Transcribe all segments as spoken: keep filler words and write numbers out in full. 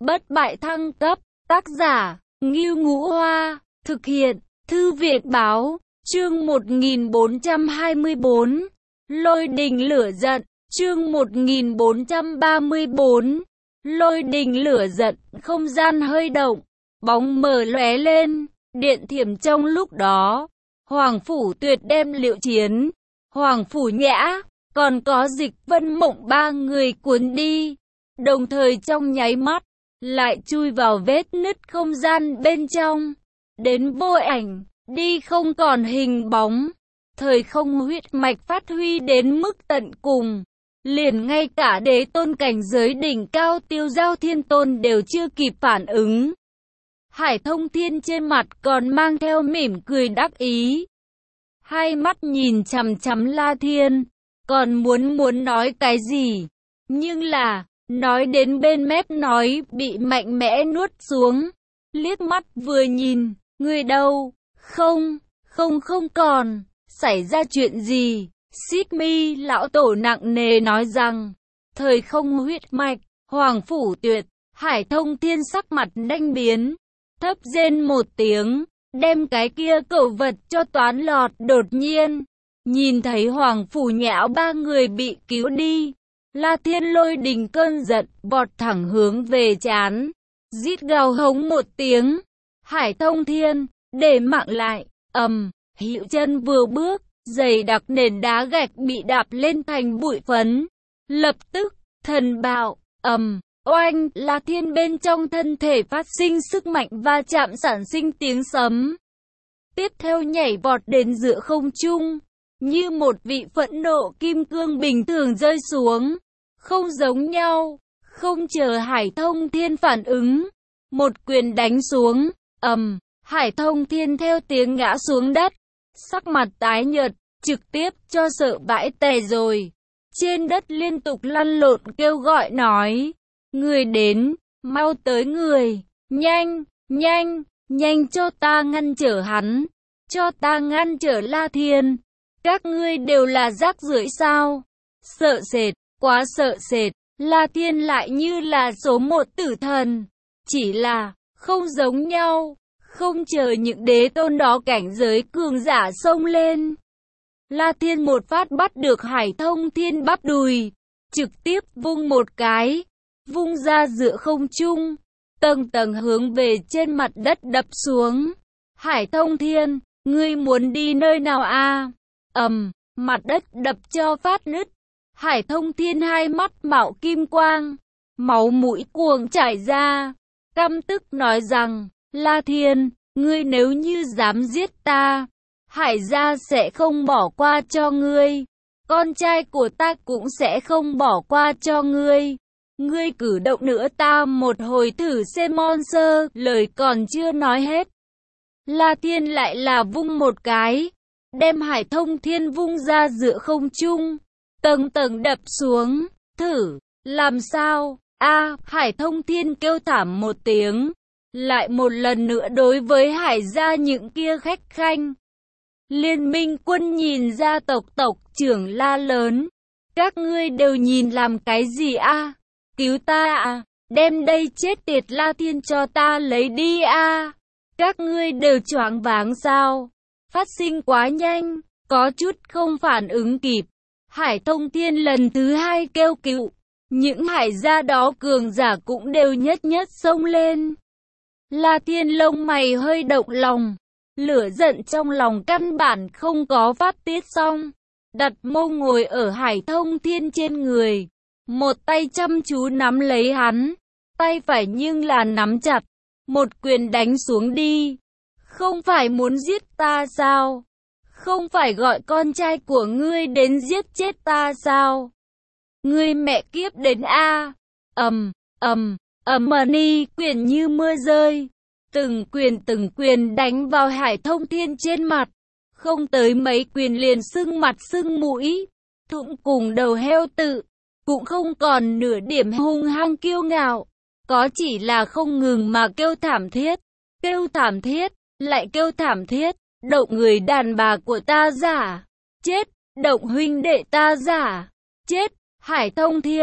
Bất bại thăng cấp, tác giả, Ngưu Ngũ Hoa, thực hiện, Thư viện báo, chương một nghìn bốn trăm hai mươi bốn, Lôi đình lửa giận, chương một nghìn bốn trăm ba mươi bốn, Lôi đình lửa giận, không gian hơi động, bóng mờ lóe lên, điện thiểm trong lúc đó, Hoàng Phủ Tuyệt đem Liệu Chiến, Hoàng Phủ Nhã, còn có Dịch Vân Mộng ba người cuốn đi, đồng thời trong nháy mắt, lại chui vào vết nứt không gian bên trong, đến vô ảnh, đi không còn hình bóng, thời không huyết mạch phát huy đến mức tận cùng, liền ngay cả đế tôn cảnh giới đỉnh cao Tiêu Giao Thiên Tôn đều chưa kịp phản ứng. Hải Thông Thiên trên mặt còn mang theo mỉm cười đắc ý, hai mắt nhìn chằm chằm La Thiên, còn muốn muốn nói cái gì, nhưng là, nói đến bên mép nói bị mạnh mẽ nuốt xuống, liếc mắt vừa nhìn, người đâu, không, không không còn, xảy ra chuyện gì, Xích Mi lão tổ nặng nề nói rằng, thời không huyết mạch, Hoàng Phủ Tuyệt, Hải Thông Thiên sắc mặt đanh biến, thấp rên một tiếng, đem cái kia cẩu vật cho toán lọt đột nhiên, nhìn thấy Hoàng Phủ Nhã ba người bị cứu đi. La Thiên lôi đình cơn giận, vọt thẳng hướng về trán, rít gào hống một tiếng, Hải Thông Thiên, để mạng lại, ầm, Hữu chân vừa bước, giày đặc nền đá gạch bị đạp lên thành bụi phấn, lập tức, thần bạo, ầm, oanh, La Thiên bên trong thân thể phát sinh sức mạnh va chạm sản sinh tiếng sấm, tiếp theo nhảy vọt đến giữa không trung, như một vị phẫn nộ kim cương bình thường rơi xuống. Không giống nhau, không chờ Hải Thông Thiên phản ứng, một quyền đánh xuống, ầm, Hải Thông Thiên theo tiếng ngã xuống đất, sắc mặt tái nhợt, trực tiếp cho sợ bãi tè rồi, trên đất liên tục lăn lộn kêu gọi nói, người đến, mau tới người, nhanh, nhanh, nhanh cho ta ngăn trở hắn, cho ta ngăn trở La Thiên, các ngươi đều là rác rưởi sao, sợ sệt. Quá sợ sệt, La Thiên lại như là số một tử thần, chỉ là, không giống nhau, không chờ những đế tôn đó cảnh giới cường giả xông lên. La Thiên một phát bắt được Hải Thông Thiên bắp đùi, trực tiếp vung một cái, vung ra giữa không trung, tầng tầng hướng về trên mặt đất đập xuống. Hải Thông Thiên, ngươi muốn đi nơi nào a? Ầm, mặt đất đập cho phát nứt. Hải Thông Thiên hai mắt mạo kim quang, máu mũi cuồng chảy ra, căm tức nói rằng, La Thiên, ngươi nếu như dám giết ta, Hải gia sẽ không bỏ qua cho ngươi, con trai của ta cũng sẽ không bỏ qua cho ngươi, ngươi cử động nữa ta một hồi thử xem monster, lời còn chưa nói hết. La Thiên lại là vung một cái, đem Hải Thông Thiên vung ra giữa không trung. Tầng tầng đập xuống, thử, làm sao, a Hải Thông Thiên kêu thảm một tiếng, lại một lần nữa đối với Hải gia những kia khách khanh. Liên minh quân nhìn ra tộc tộc trưởng la lớn, các ngươi đều nhìn làm cái gì a? Cứu ta à, đem đây chết tiệt La Thiên cho ta lấy đi a. Các ngươi đều choáng váng sao? Phát sinh quá nhanh, có chút không phản ứng kịp. Hải Thông Thiên lần thứ hai kêu cứu, những hải gia đó cường giả cũng đều nhất nhất xông lên. La Thiên lông mày hơi động lòng, lửa giận trong lòng căn bản không có phát tiết xong, đặt mông ngồi ở Hải Thông Thiên trên người, một tay chăm chú nắm lấy hắn, tay phải nhưng là nắm chặt, một quyền đánh xuống đi. Không phải muốn giết ta sao? Không phải gọi con trai của ngươi đến giết chết ta sao? Ngươi mẹ kiếp đến a! Ầm, ầm, ầm ni quyền như mưa rơi, từng quyền từng quyền đánh vào Hải Thông Thiên trên mặt, không tới mấy quyền liền sưng mặt sưng mũi, thụng cùng đầu heo tự, cũng không còn nửa điểm hung hăng kiêu ngạo, có chỉ là không ngừng mà kêu thảm thiết, kêu thảm thiết, lại kêu thảm thiết. Động người đàn bà của ta giả, chết, động huynh đệ ta giả, chết, Hải Thông Thiên,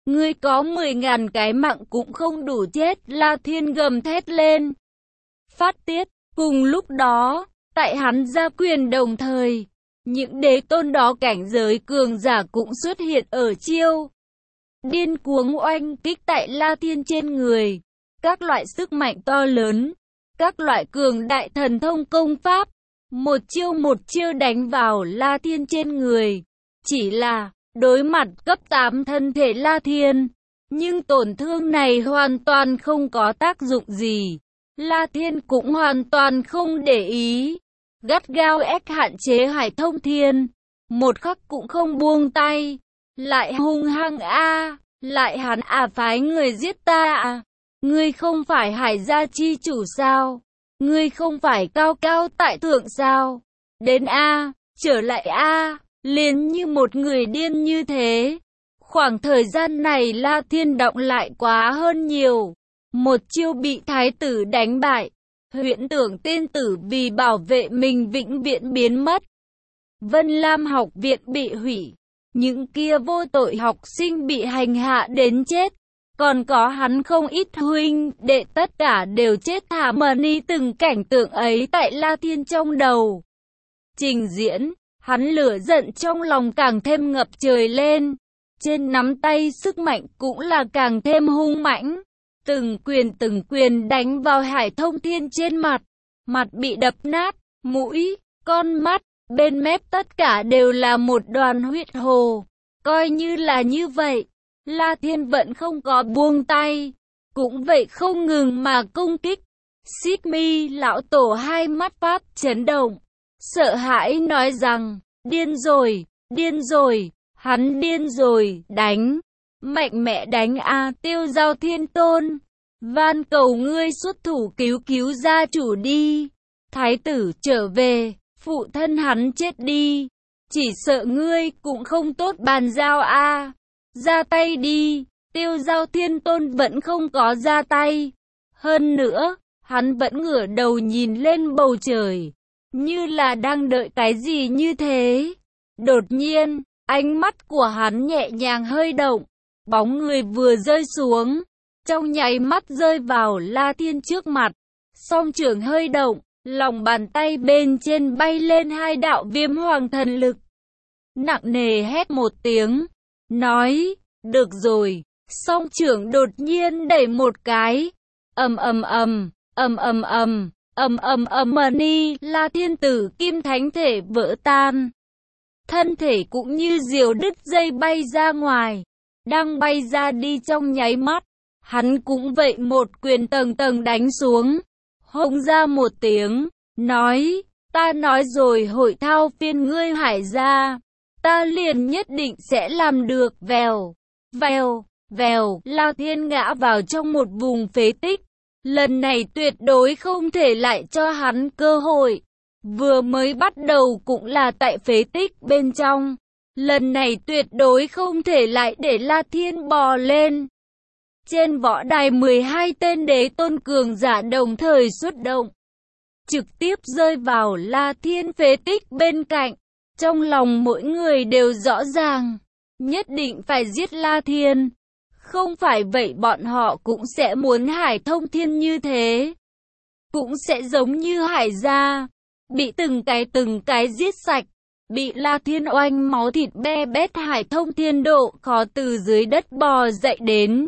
Ngươi có mười ngàn cái mạng cũng không đủ chết, La Thiên gầm thét lên. Phát tiết, cùng lúc đó, tại hắn ra quyền đồng thời, những đế tôn đó cảnh giới cường giả cũng xuất hiện ở chiêu. Điên cuồng oanh kích tại La Thiên trên người, các loại sức mạnh to lớn, các loại cường đại thần thông công pháp, một chiêu một chiêu đánh vào La Thiên trên người. Chỉ là, đối mặt cấp tám thân thể La Thiên, nhưng tổn thương này hoàn toàn không có tác dụng gì. La Thiên cũng hoàn toàn không để ý, gắt gao ép hạn chế Hải Thông Thiên, một khắc cũng không buông tay. Lại hung hăng a, lại hắn à phái người giết ta à? Ngươi không phải Hải gia chi chủ sao? Ngươi không phải cao cao tại thượng sao? Đến a, trở lại a, liền như một người điên như thế. Khoảng thời gian này La Thiên động lại quá hơn nhiều. Một chiêu bị thái tử đánh bại, huyễn tưởng tiên tử vì bảo vệ mình vĩnh viễn biến mất. Vân Lam học viện bị hủy, những kia vô tội học sinh bị hành hạ đến chết. Còn có hắn không ít huynh đệ tất cả đều chết thảm. Ni từng cảnh tượng ấy tại La Thiên trong đầu trình diễn, hắn lửa giận trong lòng càng thêm ngập trời lên. Trên nắm tay sức mạnh cũng là càng thêm hung mãnh. Từng quyền từng quyền đánh vào Hải Thông Thiên trên mặt. Mặt bị đập nát, mũi, con mắt, bên mép tất cả đều là một đoàn huyết hồ. Coi như là như vậy, La Thiên vẫn không có buông tay. Cũng vậy không ngừng mà công kích. Xích Mi lão tổ hai mắt phát chấn động, sợ hãi nói rằng, điên rồi, điên rồi, hắn điên rồi, đánh. Mạnh mẽ đánh a, Tiêu Giao Thiên Tôn. Van cầu ngươi xuất thủ cứu cứu gia chủ đi. Thái tử trở về, phụ thân hắn chết đi. Chỉ sợ ngươi cũng không tốt bàn giao a. Ra tay đi. Tiêu Giao Thiên Tôn vẫn không có ra tay. Hơn nữa, hắn vẫn ngửa đầu nhìn lên bầu trời, như là đang đợi cái gì như thế. Đột nhiên, ánh mắt của hắn nhẹ nhàng hơi động, bóng người vừa rơi xuống, trong nháy mắt rơi vào La Thiên trước mặt. Song trưởng hơi động, lòng bàn tay bên trên bay lên hai đạo viêm hoàng thần lực. Nặng nề hét một tiếng, nói, được rồi. Song trưởng đột nhiên đẩy một cái, ầm ầm ầm, ầm ầm ầm, ầm ầm ầm. Ni La Thiên tử kim thánh thể vỡ tan, thân thể cũng như diều đứt dây bay ra ngoài. Đang bay ra đi trong nháy mắt, hắn cũng vậy một quyền tầng tầng đánh xuống, hông ra một tiếng, nói, ta nói rồi hội thao phiên ngươi Hải gia, ta liền nhất định sẽ làm được. Vèo, vèo, vèo, La Thiên ngã vào trong một vùng phế tích. Lần này tuyệt đối không thể lại cho hắn cơ hội. Vừa mới bắt đầu cũng là tại phế tích bên trong. Lần này tuyệt đối không thể lại để La Thiên bò lên. Trên võ đài mười hai tên đế tôn cường giả đồng thời xuất động, trực tiếp rơi vào La Thiên phế tích bên cạnh. Trong lòng mỗi người đều rõ ràng, nhất định phải giết La Thiên. Không phải vậy bọn họ cũng sẽ muốn Hải Thông Thiên như thế. Cũng sẽ giống như Hải gia, bị từng cái từng cái giết sạch. Bị La Thiên oanh máu thịt be bét. Hải Thông Thiên độ khó từ dưới đất bò dậy đến.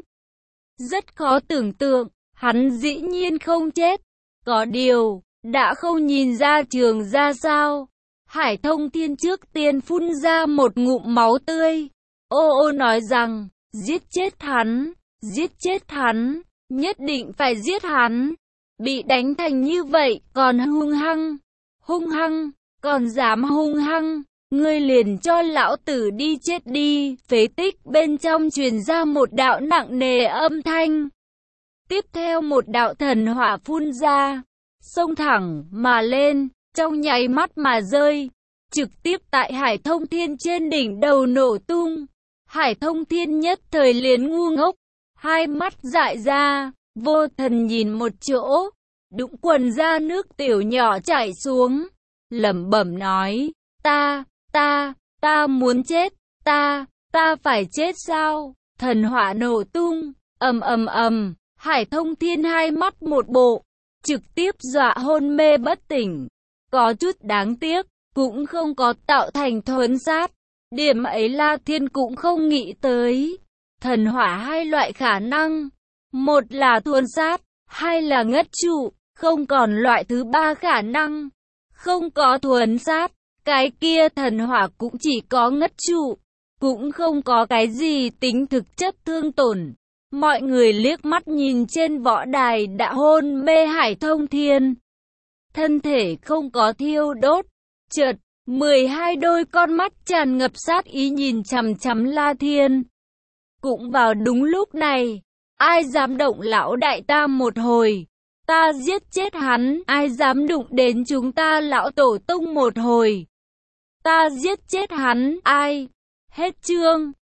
Rất khó tưởng tượng, hắn dĩ nhiên không chết. Có điều, đã không nhìn ra trường ra sao. Hải Thông Thiên trước tiên phun ra một ngụm máu tươi. Ô ô nói rằng, giết chết hắn, giết chết hắn, nhất định phải giết hắn. Bị đánh thành như vậy, còn hung hăng, hung hăng, còn dám hung hăng, ngươi liền cho lão tử đi chết đi. Phế tích bên trong truyền ra một đạo nặng nề âm thanh. Tiếp theo một đạo thần hỏa phun ra, xông thẳng mà lên, trong nháy mắt mà rơi, trực tiếp tại Hải Thông Thiên trên đỉnh đầu nổ tung. Hải Thông Thiên nhất thời liền ngu ngốc, hai mắt dại ra, vô thần nhìn một chỗ, đũng quần ra nước tiểu nhỏ chảy xuống, lẩm bẩm nói, ta, ta, ta muốn chết, ta, ta phải chết sao? Thật thần hỏa nổ tung, ầm ầm ầm, Hải Thông Thiên hai mắt một bộ, trực tiếp dọa hôn mê bất tỉnh. Có chút đáng tiếc, cũng không có tạo thành thuấn sát. Điểm ấy La Thiên cũng không nghĩ tới. Thần hỏa hai loại khả năng, một là thuấn sát, hai là ngất trụ, không còn loại thứ ba khả năng. Không có thuấn sát, cái kia thần hỏa cũng chỉ có ngất trụ, cũng không có cái gì tính thực chất thương tổn. Mọi người liếc mắt nhìn trên võ đài đã hôn mê Hải Thông Thiên. Thân thể không có thiêu đốt, chợt, mười hai đôi con mắt tràn ngập sát ý nhìn chằm chằm La Thiên. Cũng vào đúng lúc này, ai dám động lão đại ta một hồi, ta giết chết hắn, ai dám đụng đến chúng ta lão tổ tông một hồi, ta giết chết hắn, ai? Hết chương.